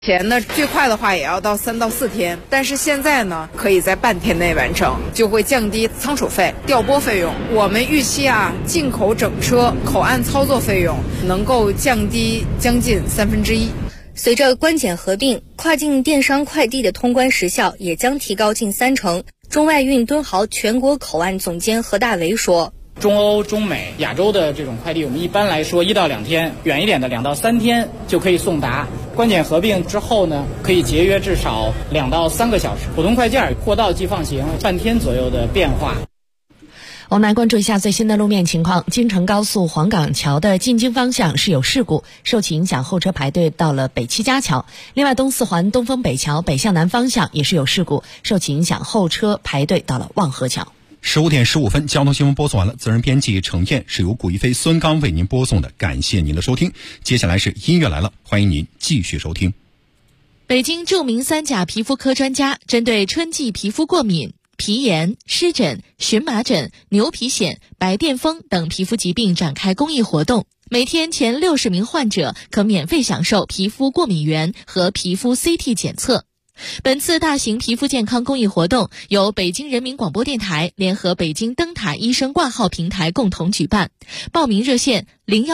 前呢，最快的话也要到3到4天，但是现在呢，可以在半天内完成，就会降低仓储费、调拨费用。我们预期进口整车口岸操作费用能够降低将近1/3。 随着关检合并，跨境电商快递的通关时效也将提高近30%。中外运敦豪全国口岸总监何大为说， 中欧、中美、亚洲的这种快递，我们一般来说1到2天，远一点的2到3天就可以送达。关检合并之后呢，可以节约至少2到3个小时。普通快件货到即放行，半天左右的变化。 我们来关注一下最新的路面情况。京承高速黄岗桥的进京方向是有事故，受其影响，后车排队到了北七家桥。另外，东四环东风北桥北向南方向也是有事故，受其影响，后车排队到了望河桥。 15点15分，交通新闻播送完了。责任编辑程燕，是由古一飞、孙刚为您播送的，感谢您的收听。接下来是音乐来了，欢迎您继续收听。 北京著名3甲皮肤科专家针对春季皮肤过敏、皮炎、湿疹、荨麻疹、牛皮癣、白癜风等皮肤疾病展开公益活动，每天前60名患者可免费享受皮肤过敏原和皮肤 CT 检测。本次大型皮肤健康公益活动由北京人民广播电台联合北京灯塔医生挂号平台共同举办，报名热线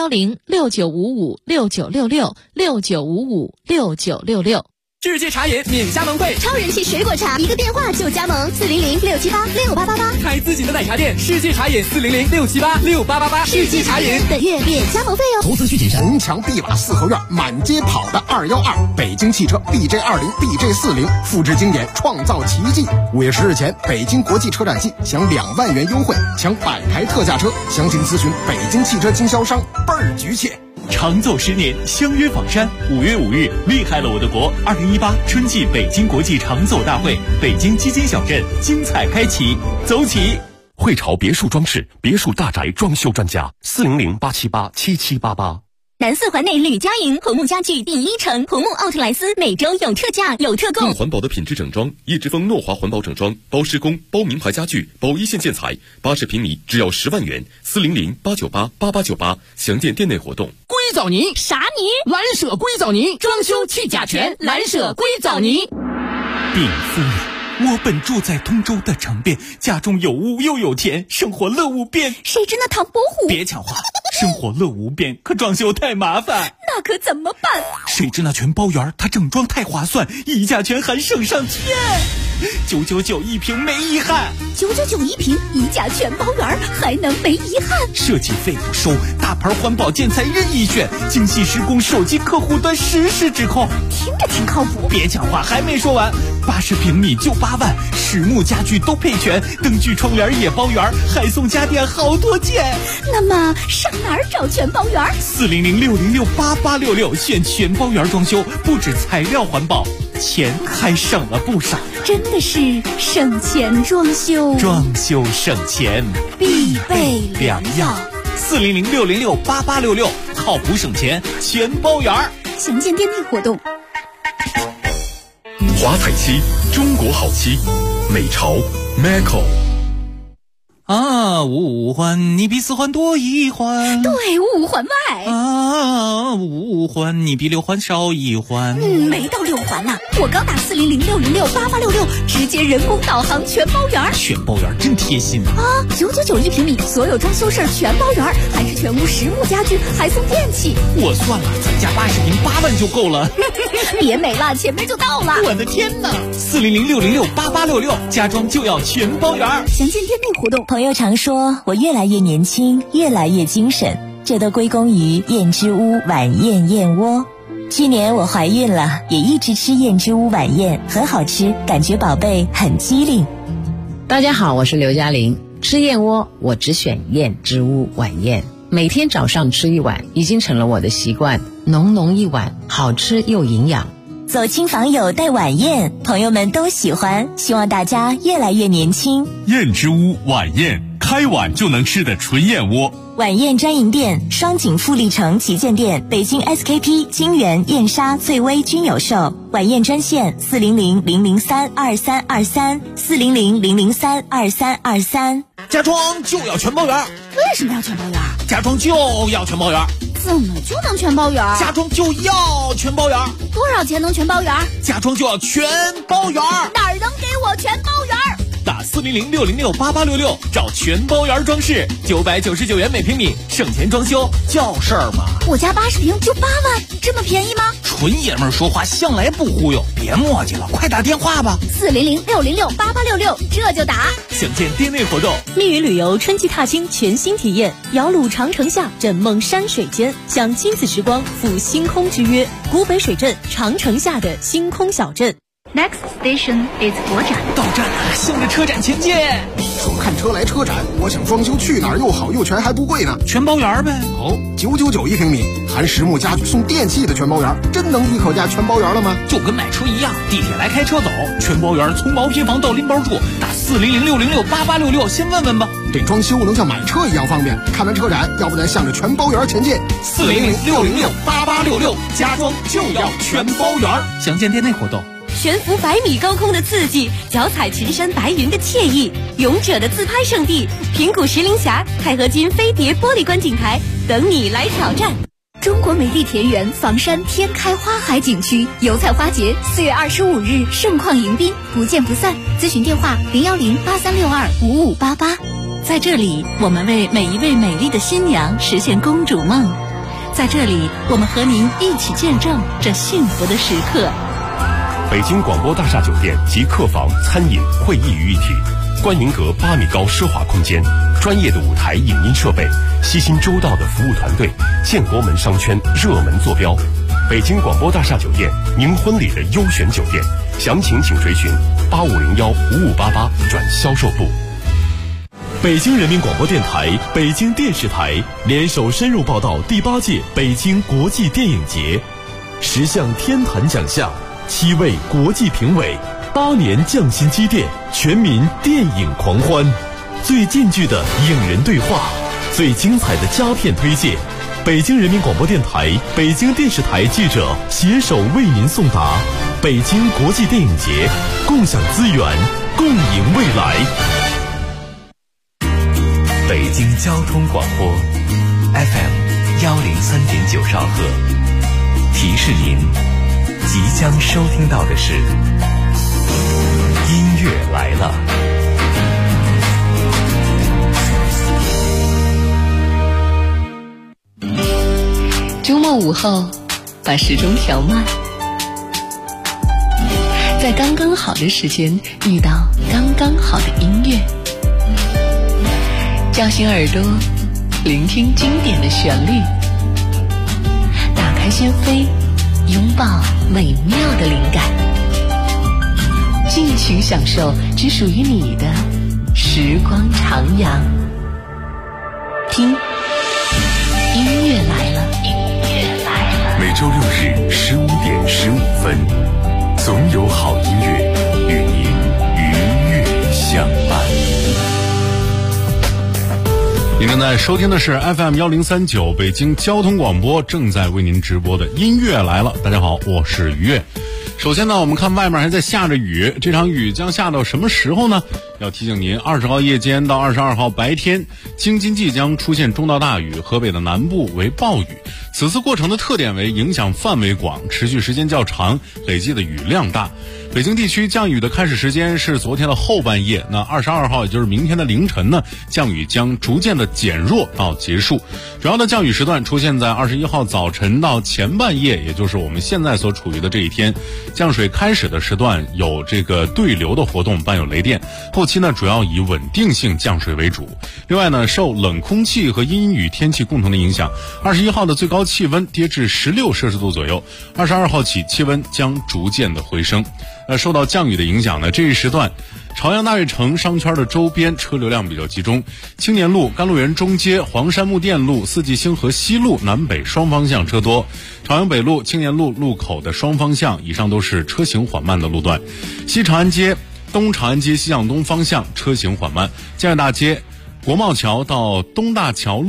010-6955-6966，6955-6966。 世界茶饮免加盟会， 超人气水果茶，一个电话就加盟，400-678-6888。 开自己的奶茶店，世界茶饮400-678-6888。世界茶饮本月免加盟费哦。 投资需谨慎。红墙碧瓦四合院，满街跑的212，北京汽车 BJ20、BJ40，复制经典，创造奇迹。5月10日前，北京国际车展季享2万元优惠，抢100台特价车。详情咨询北京汽车经销商，倍儿局切。 长走10年，相约访山。5月5日，厉害了我的国！2018春季北京国际长走大会，北京基金小镇精彩开启，走起！ 汇潮别墅装饰，别墅大宅装修专家，400-878-7788。 南4环内吕家营红木家具第1城，红木奥特莱斯每周有特价有特供。 更环保的品质整装，叶之峰诺华环保整装，包施工，包名牌家具，包一线建材，80平米只要10万元，400-898-8898，详见店内活动。 硅藻泥啥泥？ 蓝舍硅藻泥，装修去甲醛，蓝舍硅藻泥。 禀夫人，我本住在通州的城边，家中有屋又有田，生活乐无边。 谁知那唐伯虎？ 别抢话，生活乐无边，可装修太麻烦。 那可怎么办？ 谁知那全包园，它整装太划算，溢价全含省上天，999一平没遗憾。 999一平，溢价全包园，还能没遗憾？ 设计费不收，大牌环保建材任意选，精细施工，手机客户端实时指控， 听着挺靠谱。 别抢话，还没说完，80平米就8万，实木家具都配全，灯具窗帘也包圆，还送家电好多件。 那么上哪儿找全包园 ？400-606-8866，选全包园装修，不止材料环保，钱还省了不少。 真的是省钱装修， 装修省钱必备良药。 400-606-8866，靠谱省钱全包园。 详见店内活动。 华彩漆，中国好漆，美潮 Macau。 五环你比4环多1环， 对，5环外。 5环你比6环少1环。 没到6环呢，我刚打400-606-8866，直接人工导航全包园。 全包园真贴心啊 ！999一平米，所有装修事儿全包园，还是全屋实木家具，还送电器。 我算了，咱家80平8万就够了。 别美了，前面就到了。 我的天哪！400-606-8866，家装就要全包园。 详见店内活动。 朋友常说我越来越年轻，越来越精神，这都归功于燕之屋晚宴燕窝。去年我怀孕了，也一直吃燕之屋晚宴，很好吃，感觉宝贝很机灵。 大家好，我是刘嘉玲。吃燕窝我只选燕之屋晚宴，每天早上吃1碗，已经成了我的习惯，浓浓一碗，好吃又营养。 走亲访友带晚宴，朋友们都喜欢，希望大家越来越年轻。 燕之屋晚宴，开碗就能吃的纯燕窝， 晚宴专营店、双井富力城旗舰店、北京 SKP、金源、燕莎、翠微均有售。晚宴专线400-003-2323，400-003-2323。 家装就要全包圆。 为什么要全包圆？ 家装就要全包圆。 怎么就能全包圆？ 家装就要全包圆。 多少钱能全包圆？ 家装就要全包圆。 哪儿能给我全包圆？ 打400-606-8866找全包圆装饰，999元每平米，省钱装修叫事儿吗？ 我家80平就8万，这么便宜吗？ 纯爷们儿说话向来不忽悠，别磨叽了，快打电话吧。 400-606-8866，这就打。 想见店内活动， 密云旅游春季踏青全新体验，摇橹长城下，枕梦山水间，享亲子时光，赴星空之约。古北水镇长城下的星空小镇。 Next station is 国展。 到站了，向着车展前进。 说看车来车展，我想装修去哪儿又好又全还不贵呢？ 全包圆呗。 哦，999一平米，含实木家具送电器的全包圆，真能一口价全包圆了吗？ 就跟买车一样，地铁来开车走，全包圆从毛坯房到拎包住，打400-606-8866，先问问吧。 这装修能像买车一样方便。看完车展，要不咱向着全包圆前进。 400-606-8866，家装就要全包圆。详见店内活动。 悬浮100米高空的刺激，脚踩群山白云的惬意，勇者的自拍圣地平谷石林峡钛合金飞碟玻璃观景台等你来挑战。 中国美丽田园房山天开花海景区油菜花节4月25日盛况迎宾，不见不散。咨询电话010-8362-5588。 在这里，我们为每一位美丽的新娘实现公主梦。在这里，我们和您一起见证这幸福的时刻。 北京广播大厦酒店集客房、餐饮、会议于一体，观宁阁8米高奢华空间，专业的舞台影音设备，细心周到的服务团队，建国门商圈热门坐标。北京广播大厦酒店，您婚礼的优选酒店，详情请垂询8501-5588转销售部。 北京人民广播电台、北京电视台联手深入报道第8届北京国际电影节，10项天坛奖项，7位国际评委，8年匠心积淀，全民电影狂欢，最近距的影人对话，最精彩的佳片推荐。北京人民广播电台、北京电视台记者携手为您送达北京国际电影节，共享资源，共赢未来。 北京交通广播 FM 103.9兆赫，提示您即将收听到的是音乐来了。 周末午后，把时钟调慢，在刚刚好的时间遇到刚刚好的音乐，叫醒耳朵，聆听经典的旋律，打开心扉，拥抱美妙的灵感，尽情享受只属于你的时光徜徉。听，音乐来了，音乐来了。 每周6日15点15分，总有好音乐与您愉悦相伴。 您正在收听的是 FM 1039北京交通广播正在为您直播的音乐来了。大家好，我是于悦。首先呢，我们看外面还在下着雨，这场雨将下到什么时候呢？要提醒您，20号夜间到22号白天，京津冀将出现中到大雨，河北的南部为暴雨。此次过程的特点为影响范围广，持续时间较长，累计的雨量大。北京地区降雨的开始时间是昨天的后半夜，那22号也就是明天的凌晨呢，降雨将逐渐的减弱到结束。主要的降雨时段出现在21号早晨到前半夜，也就是我们现在所处于的这一天。降水开始的时段有这个对流的活动，伴有雷电，后期呢主要以稳定性降水为主。另外呢，受冷空气和阴雨天气共同的影响，21号的最高气温跌至16摄氏度左右，22号起气温将逐渐的回升。受到降雨的影响呢，这一时段朝阳大悦城商圈的周边车流量比较集中，青年路、甘露园中街、黄山木店路、四季星河西路南北双方向车多，朝阳北路、青年路路口的双方向以上都是车行缓慢的路段，西长安街、东长安街西向东方向车行缓慢，建外大街、国贸桥到东大桥路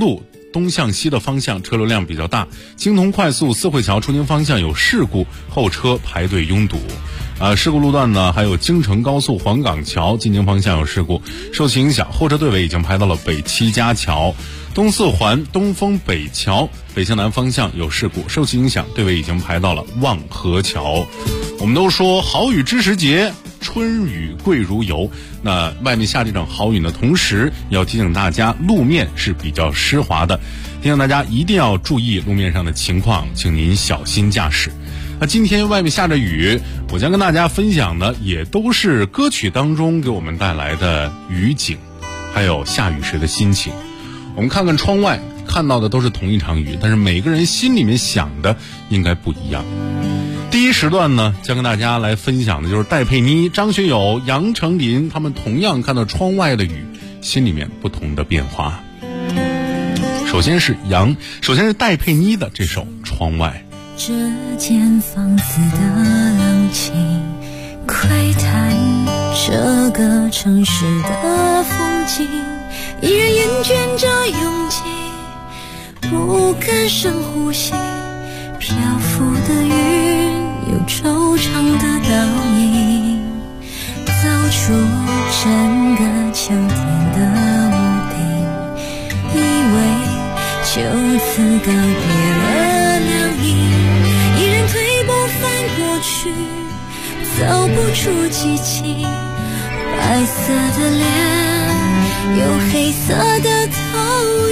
东向西的方向车流量比较大，京通快速四惠桥出京方向有事故，后车排队拥堵。事故路段呢，还有京承高速黄岗桥进京方向有事故，受其影响，后车队尾已经排到了北七家桥。东四环东风北桥北向南方向有事故，受其影响，队尾已经排到了望河桥。我们都说好雨知时节，春雨贵如油。那外面下这场好雨的同时，要提醒大家路面是比较湿滑的，提醒大家一定要注意路面上的情况，请您小心驾驶。那今天外面下着雨，我将跟大家分享的也都是歌曲当中给我们带来的雨景，还有下雨时的心情。我们看看窗外，看到的都是同一场雨，但是每个人心里面想的应该不一样。第一时段呢，将跟大家来分享的就是戴佩妮、张学友、杨丞琳，他们同样看到窗外的雨，心里面不同的变化。首先是戴佩妮的这首《窗外》。 这间房子的冷清窥探这个城市的风景，依然厌倦着拥挤，不敢深呼吸，漂浮的云有惆怅的倒影，走出整个秋天的屋顶，以为就此告别了凉意，走不出激情，白色的脸有黑色的投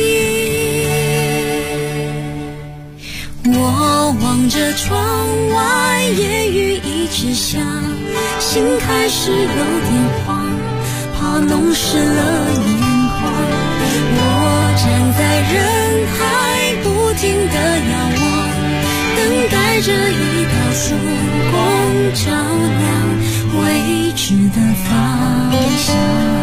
影。我望着窗外，夜雨一直下，心开始有点慌，怕弄湿了眼眶。我站在人海，不停地遥望，等待着一道曙光照亮未知的方向。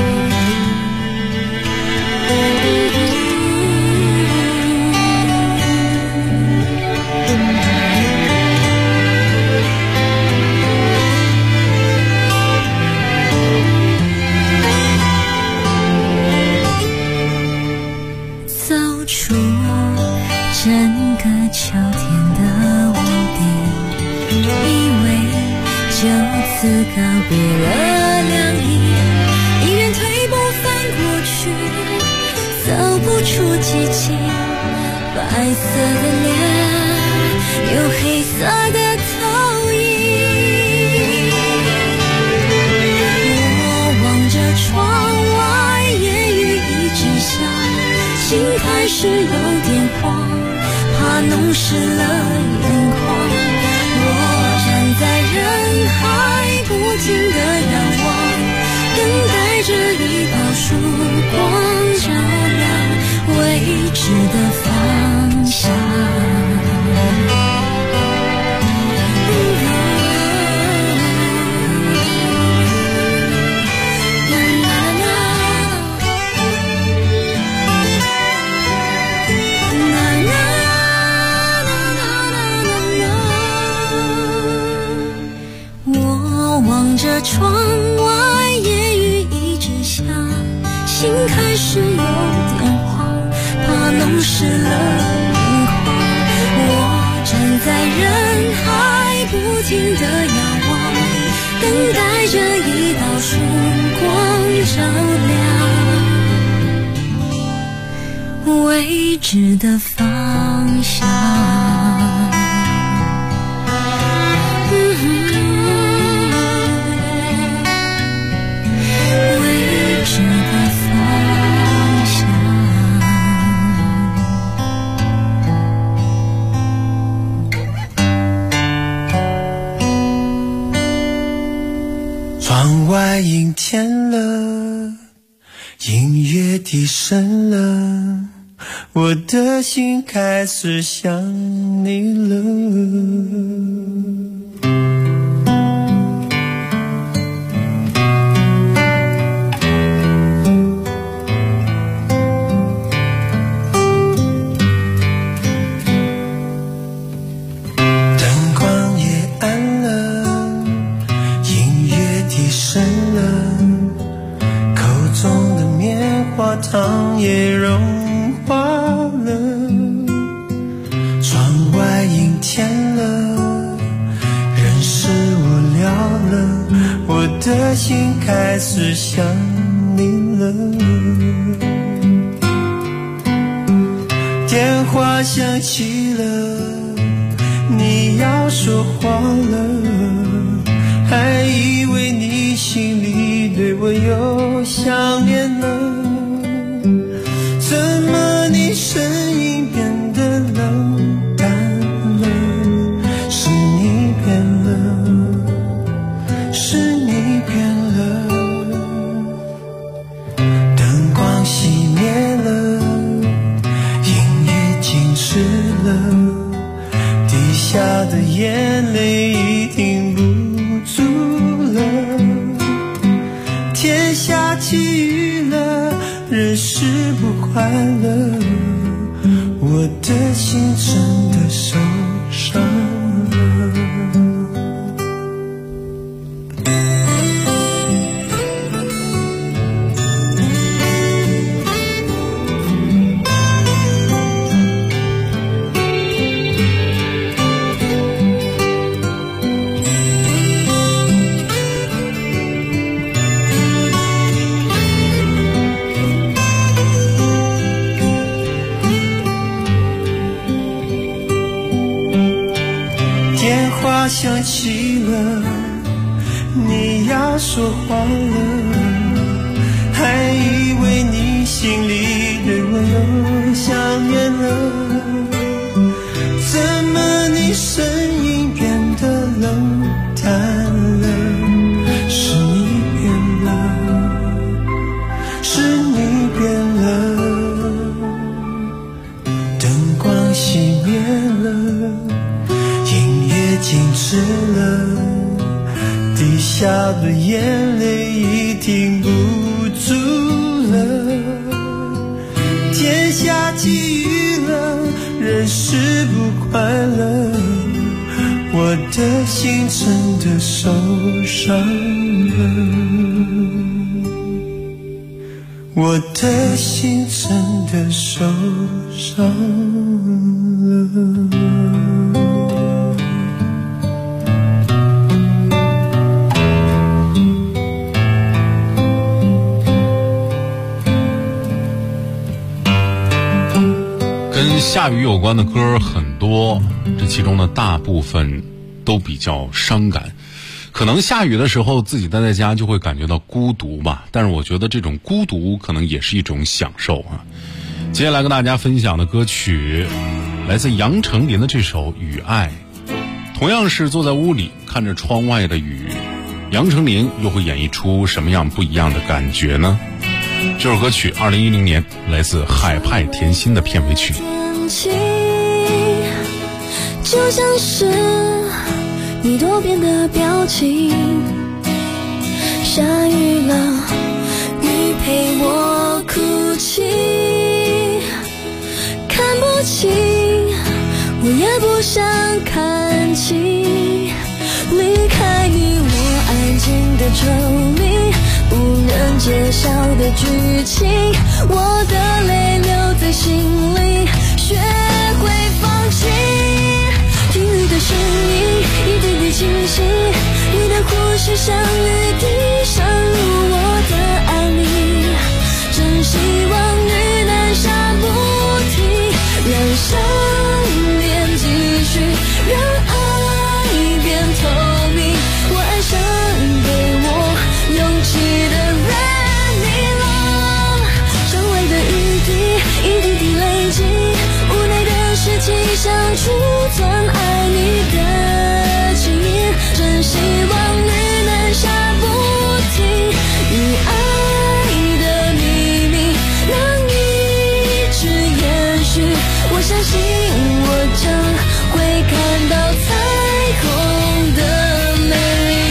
走出整个秋天的屋顶，以为就此告别了凉意，依然退步翻过去，走不出激情，白色的脸有黑色的投影。我望着窗外，夜雨一直下，心开始有点慌，怕弄湿了眼眶。我站在人海，不停地遥望，等待着一道曙光照亮未知的方向。望着窗外，夜雨一直下，心开始有点慌，怕弄湿了眼眶。我站在人海，不停地遥望，等待着一道曙光照亮未知的方向。 窗外阴天了，音乐低声了，我的心开始想你了。糖也融化， 了，我的心开始想你了。电话响起了，你要说话了，还以为你心里对我有想念了，怎么你声音变得冷淡了？是你变了，是你变了。灯光熄灭了，音乐静止了，滴下的眼泪已停不住了。天下起雨了，人是不快乐，我的心真的受伤了。想起了，你要说话了，还以为你心里对我有想念了，怎么你声音变得冷淡了？是你变了，是你变了。灯光熄灭了，静止了，滴下的眼泪已停不住了。天下起雨了，人是不快乐，我的心真的受伤了，我的心真的受伤了。 跟下雨有关的歌很多，这其中的大部分都比较伤感。可能下雨的时候自己待在家就会感觉到孤独吧，但是我觉得这种孤独可能也是一种享受啊。接下来跟大家分享的歌曲来自杨丞琳的这首《雨爱》，同样是坐在屋里看着窗外的雨，杨丞琳又会演绎出什么样不一样的感觉呢？这首歌曲2010年来自海派甜心的片尾曲。 天气就像是你多变的表情，下雨了，雨陪我哭泣，看不清，我也不想看清，离开你我安静的抽离，无人揭晓的剧情，我的泪留在心里，学会放弃。听雨的声音一点点清晰，你的呼吸像雨滴渗入我的爱里，真希望雨能下不停，让想念继续，让爱变透明，我爱上给我勇气的人，你了，窗外的雨滴一滴滴累积，无奈的事情想储存爱你的情意，真希望雨能下不停，与爱的秘密能一直延续，我相信我将会看到彩虹的美丽。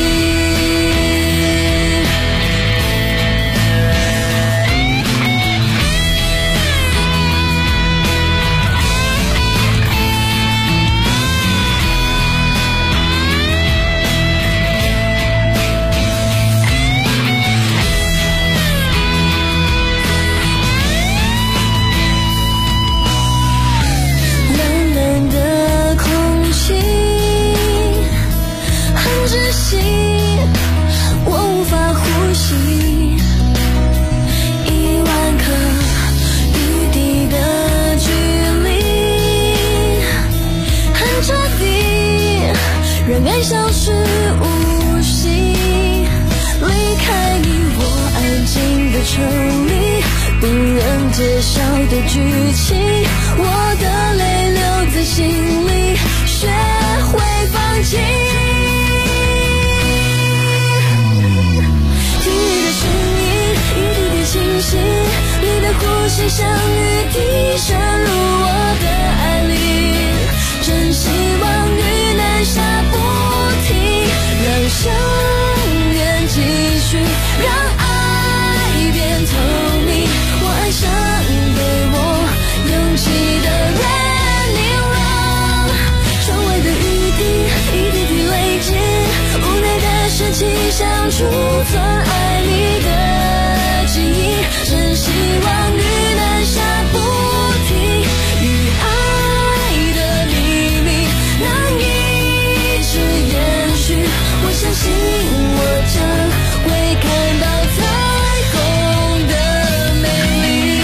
冷冷的空气很窒息， 息，1万颗雨滴的距离，很彻底，让爱消失无息，离开你我安静的城里，不忍揭晓的剧情，我的泪留在心里，学会放弃。听你的声音，一点点清晰，你的呼吸像雨滴渗入我的爱里，真希望雨能下不停，让想念继续，让爱变透明，我爱上给我勇气的人，你让窗外的雨滴一滴滴累积，无奈的事情想储存爱你的记忆，真希望雨能下不停，与爱的秘密能一直延续，我相信我将会看到彩虹的美丽，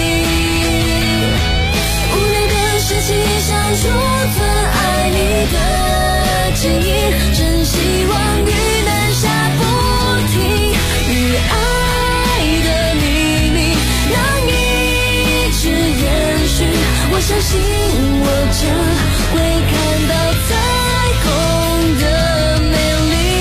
无奈的事情想储存爱你的记忆，真希望雨能下不停，与爱的秘密能一直延续，我相信我将会看到彩虹的美丽。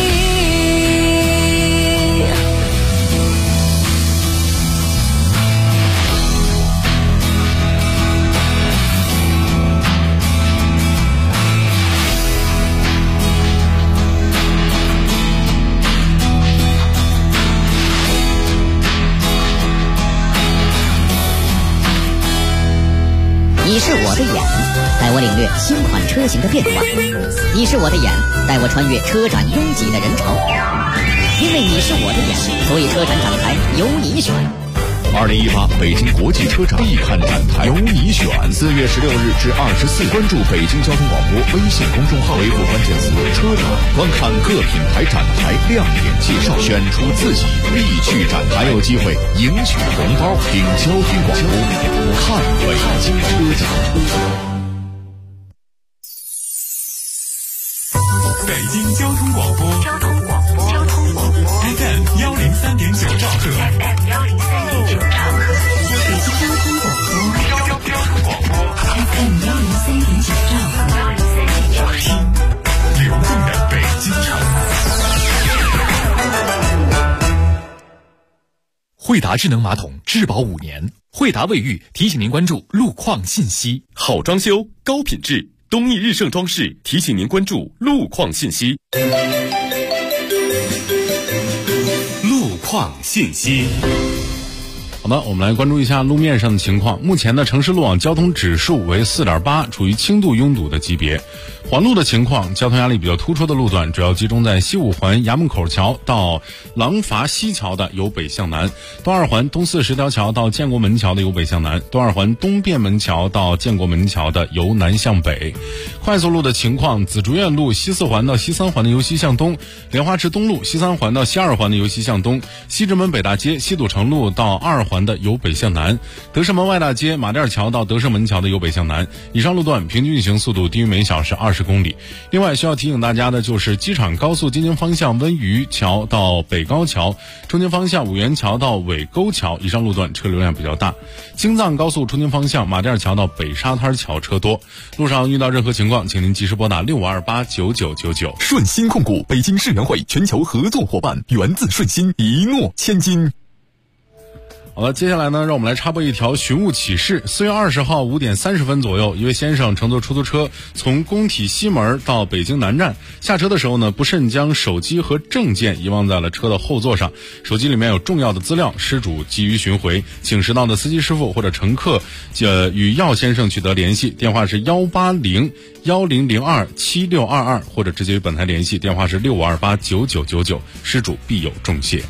你是我的眼，带我领略新款车型的变化；你是我的眼，带我穿越车展拥挤的人潮。因为你是我的眼，所以车展展台由你选。 2018北京国际车展必看展台由你选，4月16日至24，关注北京交通广播微信公众号，回复关键词“车展”，观看各品牌展台亮点介绍，选出自己必去展台，还有机会赢取红包。听交通广播，看北京车展。 北京交通广播FM 103.9兆赫，北京交通广播 FM 103.9兆赫，听流动的北京城。 惠达智能马桶质保5年，惠达卫浴提醒您关注路况信息。 好装修，高品质，东益日盛装饰提醒您关注路况信息。路况信息。 好的，我们来关注一下路面上的情况。目前的城市路网交通指数为 4.8， 处于轻度拥堵的级别。环路的情况，交通压力比较突出的路段主要集中在西五环衙门口桥到廊坊西桥的由北向南，东二环东四十条桥到建国门桥的由北向南，东二环东便门桥到建国门桥的由南向北。快速路的情况，紫竹院路西四环到西三环的由西向东，莲花池东路西三环到西二环的由西向东，西直门北大街西堵城路到二环的由北向南，德胜门外大街马甸桥到德胜门桥的由北向南。以上路段平均运行速度低于每小时20公里。另外需要提醒大家的就是机场高速京津方向温榆桥到北高桥，中京方向五原桥到尾沟桥，以上路段车流量比较大。京藏高速中京方向马甸桥到北沙滩桥车多。路上遇到任何情况，请您及时拨打65289999。 顺鑫控股北京世园会全球合作伙伴，源自顺鑫，一诺千金。 好了，接下来呢，让我们来插播一条寻物启事。4月20号5点30分左右，一位先生乘坐出租车从工体西门到北京南站，下车的时候呢，不慎将手机和证件遗忘在了车的后座上，手机里面有重要的资料，失主急于寻回，请适当的司机师傅或者乘客与药先生取得联系，电话是18010027622，或者直接与本台联系，电话是65289999，失主必有重谢。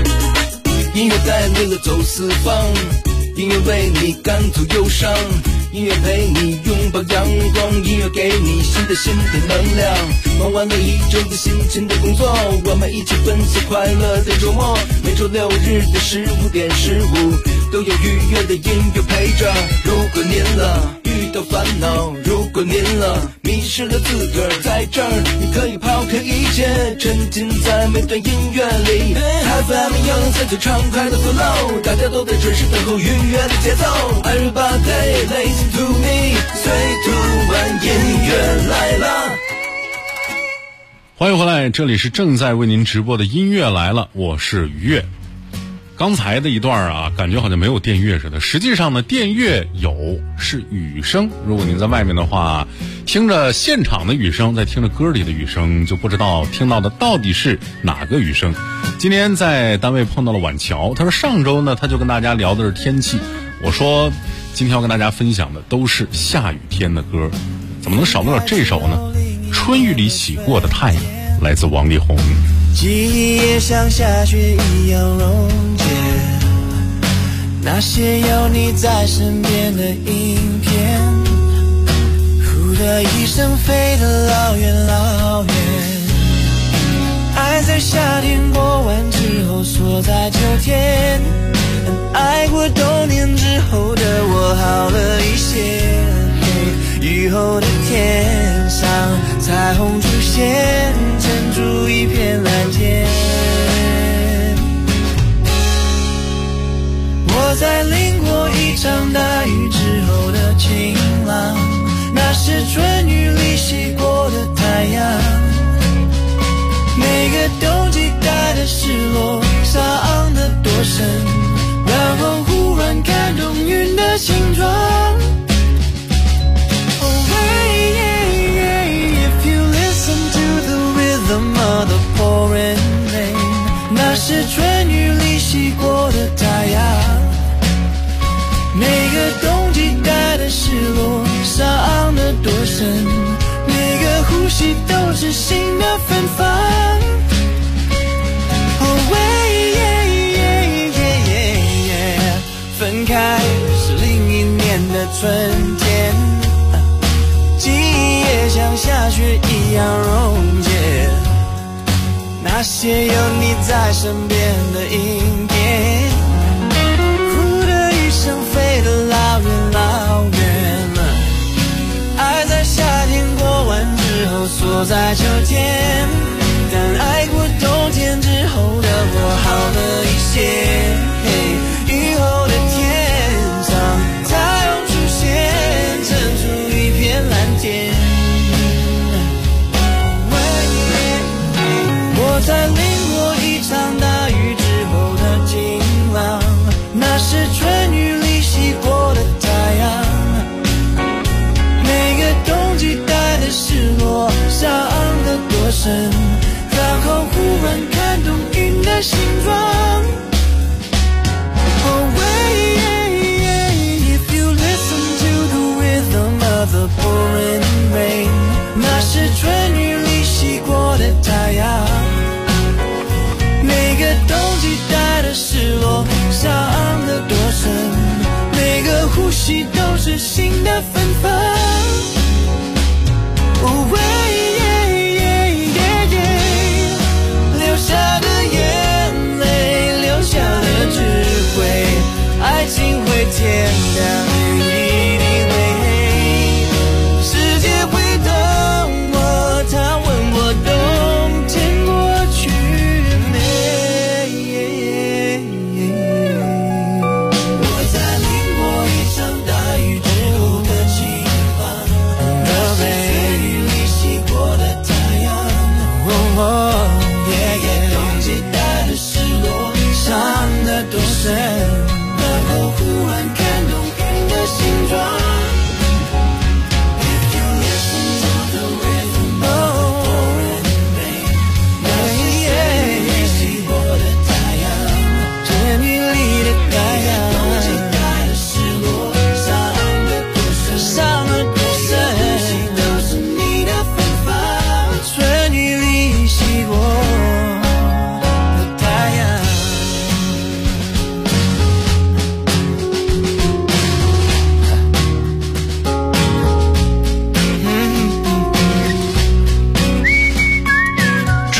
音乐带领了走四方，音乐为你赶走忧伤， 音乐陪你拥抱阳光，音乐给你新的能量。忙完了一周的辛勤的工作，我们一起分享快乐的周末。每周六日的15点15都有愉悦的音乐陪着。如果您遇到烦恼，如果您迷失了自个儿，在这儿你可以抛开一切，沉浸在每段音乐里。FM 103就畅快的 flow， 大家都在准时等候愉悦的节奏。Everybody listen to me， 最突然音乐来了。 欢迎回来，这里是正在为您直播的音乐来了，我是于越。刚才的一段啊，感觉好像没有电乐似的，实际上呢，电乐是雨声。如果您在外面的话，听着现场的雨声，再听着歌里的雨声，就不知道听到的到底是哪个雨声。今天在单位碰到了晚桥，他说上周呢，他就跟大家聊的是天气，我说今天要跟大家分享的都是下雨天的歌，怎么能少不了这首呢？春雨里洗过的太阳，来自王力宏。 记忆也像下雪一样溶解，那些有你在身边的影片，呼的一声飞得老远老远。爱在夏天过完之后锁在秋天，爱过冬天之后的我好了一些。雨后的天上彩虹出现，撑出一片蓝天。我在淋过一场大雨之后的晴朗，那是春雨里洗过的太阳。每个冬季带的失落伤得多深，然后忽然看懂云的形状。The pouring rain， 那是春雨里洗过的太阳。每个冬季带的失落伤得多深，每个呼吸都是新的芬芳。分开是另一年的春天，记忆也像下雪一样溶解，那些有你在身边的影片，呼的一声飞得老远老远。爱在夏天过完之后锁在秋天，但爱过冬天之后的我好了一些。雨后的天上太阳出现，撑出一片蓝天。我在淋过一场大雨之后的晴朗，那是春雨里洗过的太阳。每个冬季带的失落伤得多深，然后忽然看懂云的形状。If you listen to the rhythm of the pouring rain， 那是春雨里洗过的太阳。每个冬季带的失落伤得多深，每个呼吸都是新的芬芳。留下的眼泪，留下的智慧，爱情会天亮，雨一定会黑，世界会等我，他问我冬天过去没。我在淋过一场大雨之后的晴朗，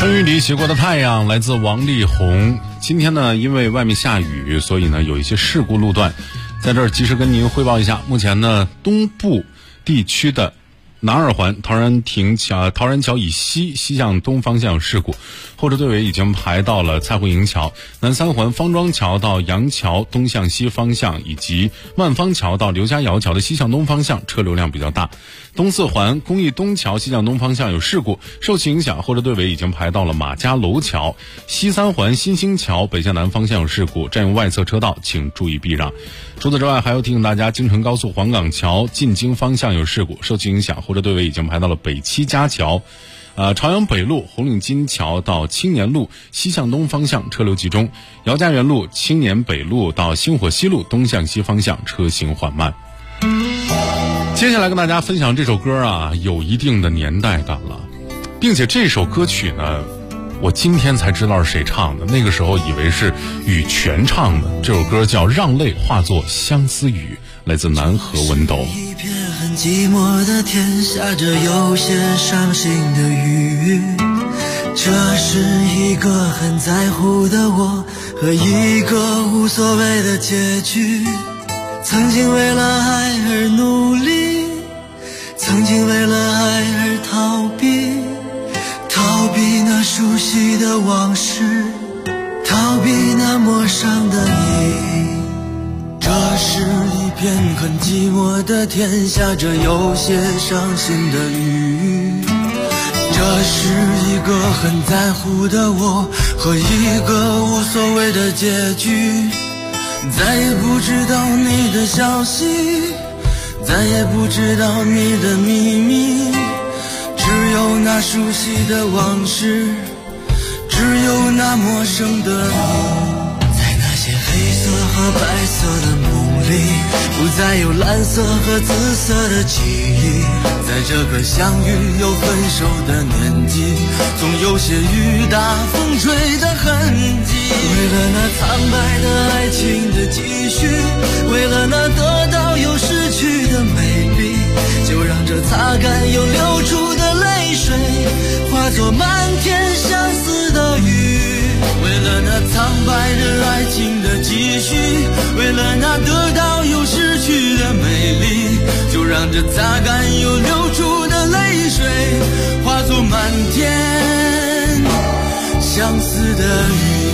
生育里洗过的太阳来自王力宏。今天呢，因为外面下雨，所以呢有一些事故路段，在这儿及时跟您汇报一下。目前呢，东部地区的南二环陶然桥以西向东方向有事故，后者队尾已经排到了蔡湖营桥。南三环方庄桥到杨桥东向西方向，以及万方桥到刘家窑桥的西向东方向车流量比较大。东四环公益东桥西向东方向有事故，受其影响，后者队尾已经排到了马家楼桥。西三环新兴桥北向南方向有事故，占用外侧车道请注意避让。除此之外，还要提醒大家，京承高速黄岗桥进京方向有事故，受其影响，后者队尾已经排到了北七家桥。朝阳北路红领巾桥到青年路西向东方向车流集中，姚家园路青年北路到星火西路东向西方向车行缓慢。接下来跟大家分享这首歌啊，有一定的年代感了，并且这首歌曲呢，我今天才知道是谁唱的，那个时候以为是羽泉唱的。这首歌叫《让泪化作相思雨》，来自南河文斗。 一片很寂寞的天，下着有些伤心的雨，这是一个很在乎的我和一个无所谓的结局。曾经为了爱而努力，曾经为了爱而逃避，逃避那熟悉的往事，逃避那陌生的你。这是一片很寂寞的天，下着有些伤心的雨，这是一个很在乎的我和一个无所谓的结局。再也不知道你的消息，再也不知道你的秘密，只有那熟悉的往事，只有那陌生的你。在那些黑色和白色的梦里，不再有蓝色和紫色的记忆。在这个相遇又分手的年纪，总有些雨打风吹的痕迹。为了那苍白的爱情的继续，为了那得到又失去的美丽，就让这擦干又流出的泪水化作漫天相思的雨。为了那苍白的爱情的继续，为了那得到又失去的美丽，就让这擦干又流出的泪水化作漫天相思的雨。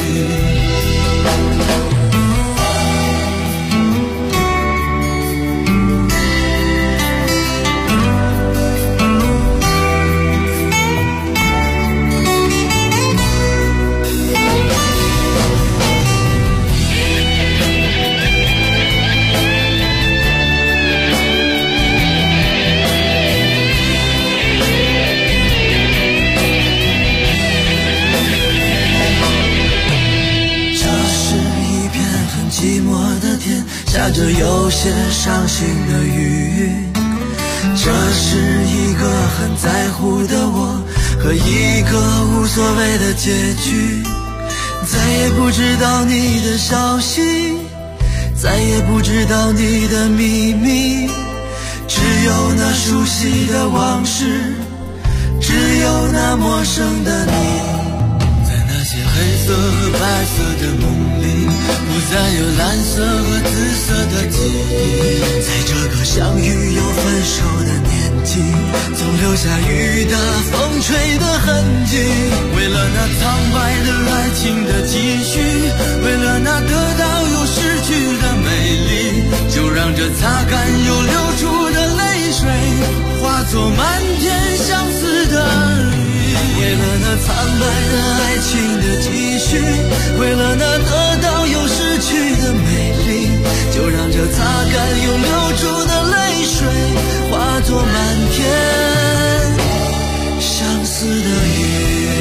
下着有些伤心的雨，这是一个很在乎的我和一个无所谓的结局。再也不知道你的消息，再也不知道你的秘密，只有那熟悉的往事，只有那陌生的你。在那些黑色和白色的梦里，不再有蓝色和紫色的记忆。在这个相遇又分手的年纪，总留下雨打风吹的痕迹。为了那苍白的爱情的继续，为了那得到又失去的美丽，就让这擦干又流出的泪水化作漫天相思的雨。为了那苍白的爱情的继续，为了那得到又失去的美丽，就让这擦干又流出的泪水化作漫天相思的雨。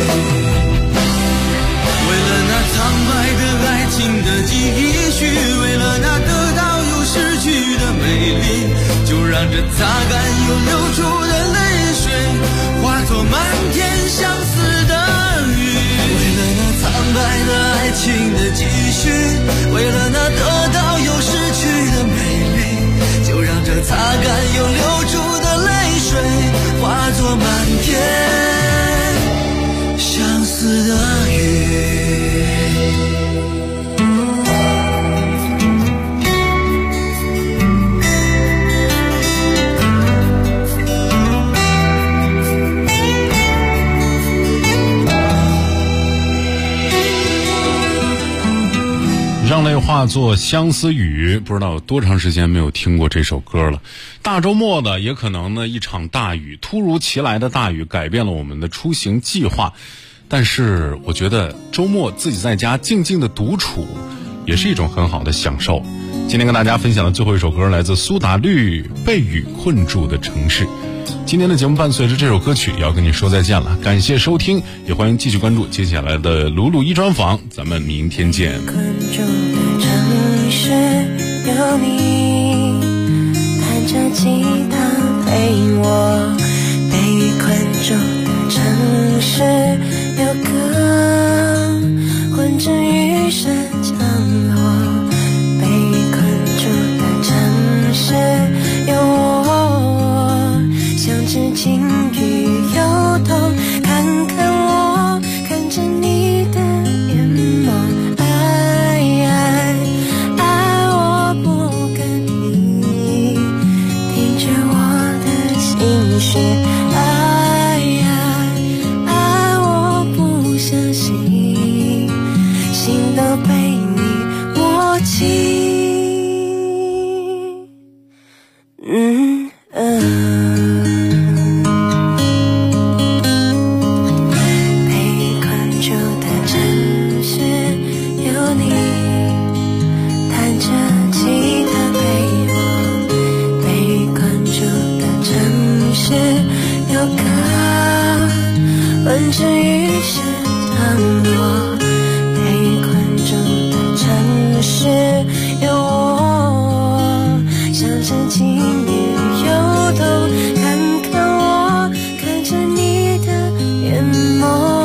为了那苍白的爱情的继续，为了那得到又失去的美丽，就让这擦干又流出的泪水化作漫天相思的雨。为了那苍白的爱情的继续，为了那得到又失去的美丽，就让这擦干又流出的泪水化作漫天相化作相思雨，不知道有多长时间没有听过这首歌了。大周末的，也可能呢一场大雨，突如其来的大雨改变了我们的出行计划。但是我觉得周末自己在家静静的独处，也是一种很好的享受。今天跟大家分享的最后一首歌来自苏打绿，《被雨困住的城市》。今天的节目伴随着这首歌曲也要跟你说再见了，感谢收听，也欢迎继续关注接下来的鲁鲁一专访，咱们明天见。 困住的城市有你，弹着吉他陪我，被雨困住的城市有歌混着雨声降落，被雨困住的城市有我，像只金鱼游动，看看我，看着你的眼眸，爱我不跟你，听着我的心绪，爱我不相信，心都被你握紧。混着雨声降落，被雨困住的城市有我，像只金鱼游动，看看我，看着你的眼眸。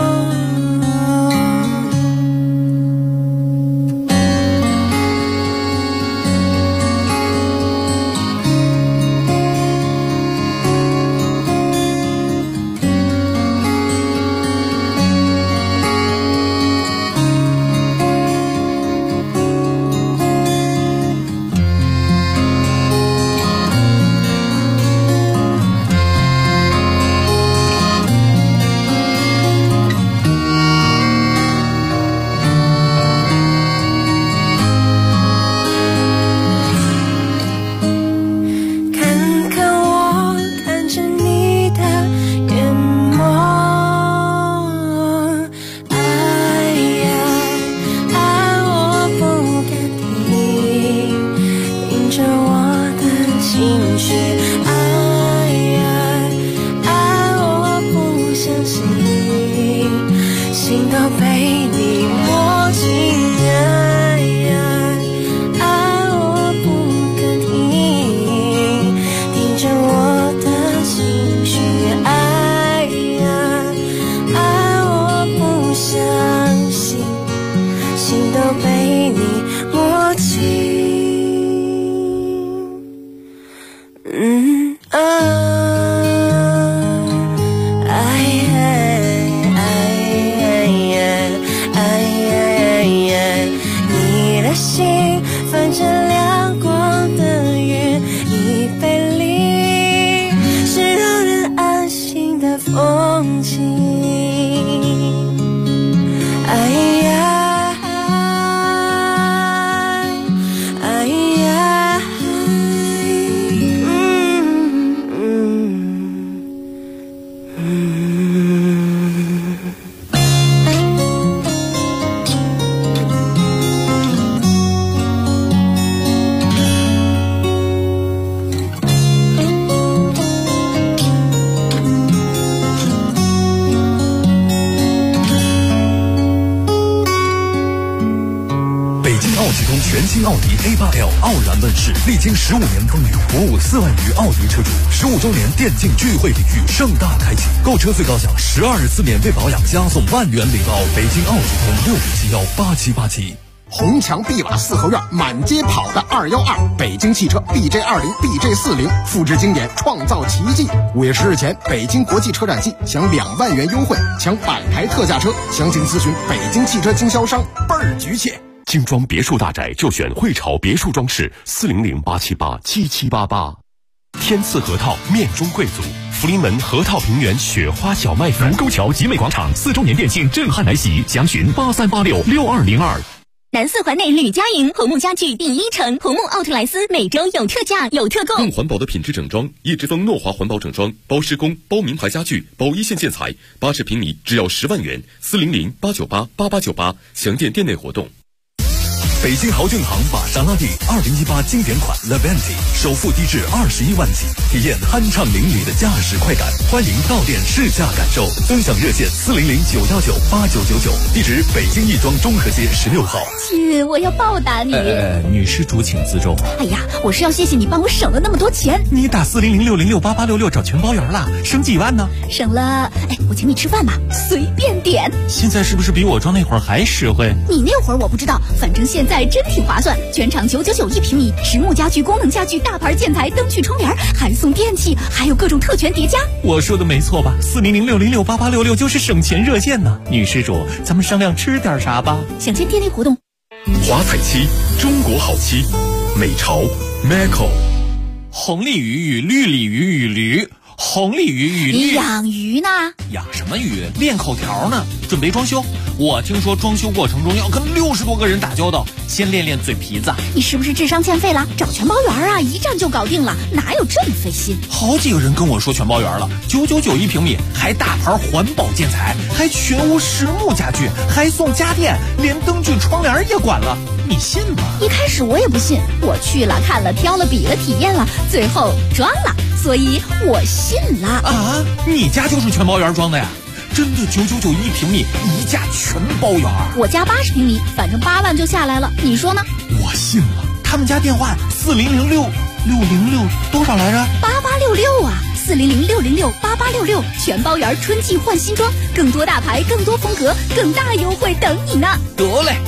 全新奥迪 A8L 傲然问世，历经15年风雨，鼓舞4万余奥迪车主。15周年电竞聚会礼遇盛大开启，购车最高享12日次免费保养，加送万元礼包。北京奥迪通65718787。 红墙碧瓦四合院，满街跑的212，北京汽车 BJ20、BJ40，复制经典，创造奇迹。5月10日前，北京国际车展季享2万元优惠，抢100台特价车，详情咨询北京汽车经销商，倍儿局气。 精装别墅大宅就选汇潮别墅装饰，400-878-7788。天赐核桃，面中贵族。福临门核桃平原雪花小麦粉。 卢沟桥集美广场4周年店庆震撼来袭，详询83866202。 南四环内吕家营红木家具第一城，红木奥特莱斯每周有特价有特供。 更环保的品质整装，叶之峰诺华环保整装，包施工、包名牌家具、包一线建材，80平米只要10万元，400-898-8898，详见店内活动。 北京豪骏行玛莎拉蒂2018经典款 Levante 首付低至21万起，体验酣畅淋漓的驾驶快感。欢迎到店试驾感受，尊享热线400-919-8999，地址北京亦庄中和街16号。 亲，我要报答你。 女施主请自重。 哎呀，我是要谢谢你帮我省了那么多钱。 你打400-606-8866找全包圆了，省几万呢？ 省了，我请你吃饭吧，随便点。 现在是不是比我装那会儿还实惠？ 你那会儿我不知道，反正现在真挺划算，全场999一平米，实木家具、功能家具、大牌建材、灯具、窗帘，还送电器，还有各种特权叠加。 我说的没错吧？400-606-8866就是省钱热线呢。女施主，咱们商量吃点啥吧？ 详见店内活动。 华彩漆，中国好漆，美潮 Macco。 红鲤鱼与绿鲤鱼与驴，红鲤鱼与绿。 你养鱼呢？ 养什么鱼？练口条呢，准备装修。我听说装修过程中要跟60多个人打交道，先练练嘴皮子。 你是不是智商欠费了？找全包圆啊，一站就搞定了，哪有这么费心？ 好几个人跟我说全包圆了，999一平米，还大牌环保建材，还全屋实木家具，还送家电，连灯具窗帘也管了，你信吗？ 一开始我也不信，我去了看了挑了比了体验了，最后装了，所以我信了。 啊，你家就是全包圆装的呀？真的999一平米，一价全包圆。 我家80平米，反正8万就下来了，你说呢？ 我信了。他们家电话400-606多少来着 ？8866啊，400-606-8866，全包圆，春季换新装，更多大牌，更多风格，更大优惠等你呢。 得嘞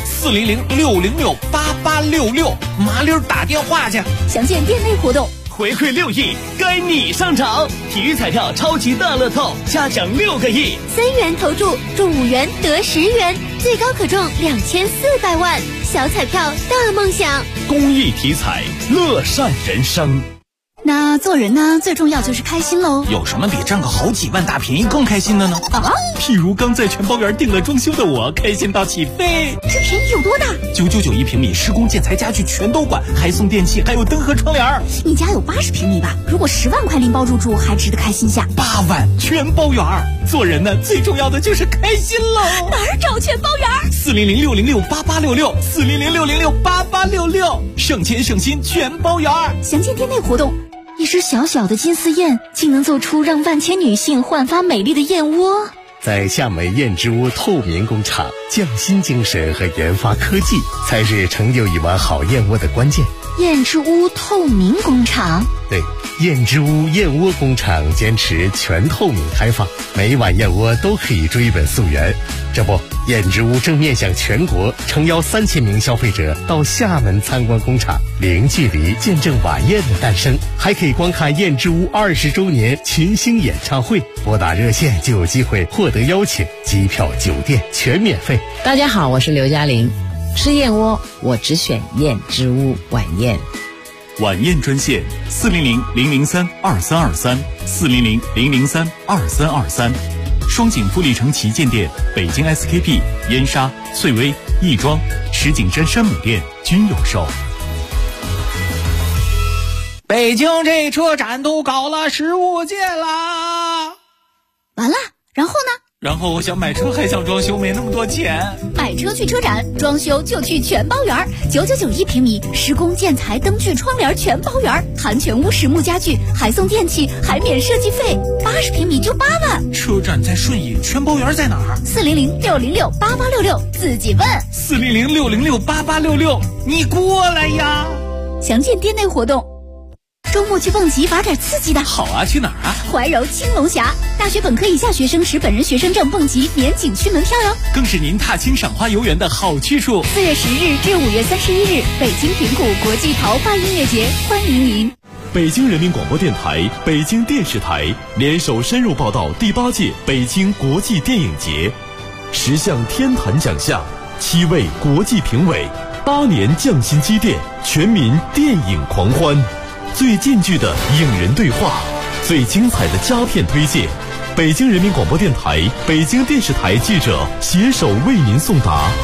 ，400-606-8866，麻溜打电话去。 详见店内活动。 回馈6亿，该你上场！体育彩票超级大乐透，加奖6个亿 ，3元投注，中5元得10元，最高可中2400万，小彩票大梦想。 公益体彩，乐善人生。 那做人呢，最重要就是开心喽。 有什么比占个好几万大便宜更开心的呢？ 啊， 譬如刚在全包圆订了装修的我，开心到起飞。 这便宜有多大 ？999一平米，施工建材家具全都管，还送电器，还有灯和窗帘。 你家有80平米吧？如果10万块拎包入住，还值得开心下。 8万全包圆。做人呢，最重要的就是开心喽。 哪儿找全包圆 ？400-606-8866 400-606-8866，省钱省心全包圆。 详见店内活动。一只小小的金丝燕，竟能做出让万千女性焕发美丽的燕窝。 在厦门燕之屋透明工厂，匠心精神和研发科技才是成就一碗好燕窝的关键。 燕之屋透明工厂， 对，燕之屋燕窝工厂坚持全透明开放，每碗燕窝都可以追本溯源。这不，燕之屋正面向全国，诚邀3000名消费者到厦门参观工厂，零距离见证晚宴的诞生，还可以观看燕之屋20周年群星演唱会。拨打热线就有机会获得邀请，机票、酒店全免费。 大家好，我是刘嘉玲。吃燕窝，我只选燕之屋晚宴。 晚宴专线400-003-2323 400-003-2323，双井富力城旗舰店、北京 SKP、燕莎、翠微、亦庄、石景山山姆店均有售。 北京这车展都搞了15届啦！ 完了，然后呢？ 然后我想买车还想装修，没那么多钱。 买车去车展，装修就去全包圆，999一平米，施工建材、灯具、窗帘全包圆，含全屋实木家具，还送电器，还免设计费，80平米就8万。 车展在顺义，全包圆在哪儿 ？400-606-8866，自己问。 400-606-8866，你过来呀！ 详见店内活动。周末去蹦极玩点刺激的。 好啊，去哪儿啊？ 怀柔青龙峡，大学本科以下学生持本人学生证蹦极免景区门票哟， 更是您踏青赏花游园的好去处。 4月10日至5月31日，北京平谷国际桃花音乐节，欢迎您。 北京人民广播电台、北京电视台联手深入报道第8届北京国际电影节，10项天坛奖项，7位国际评委，8年匠心积淀，全民电影狂欢。最近距的影人对话，最精彩的佳片推荐，北京人民广播电台、北京电视台记者携手为您送达。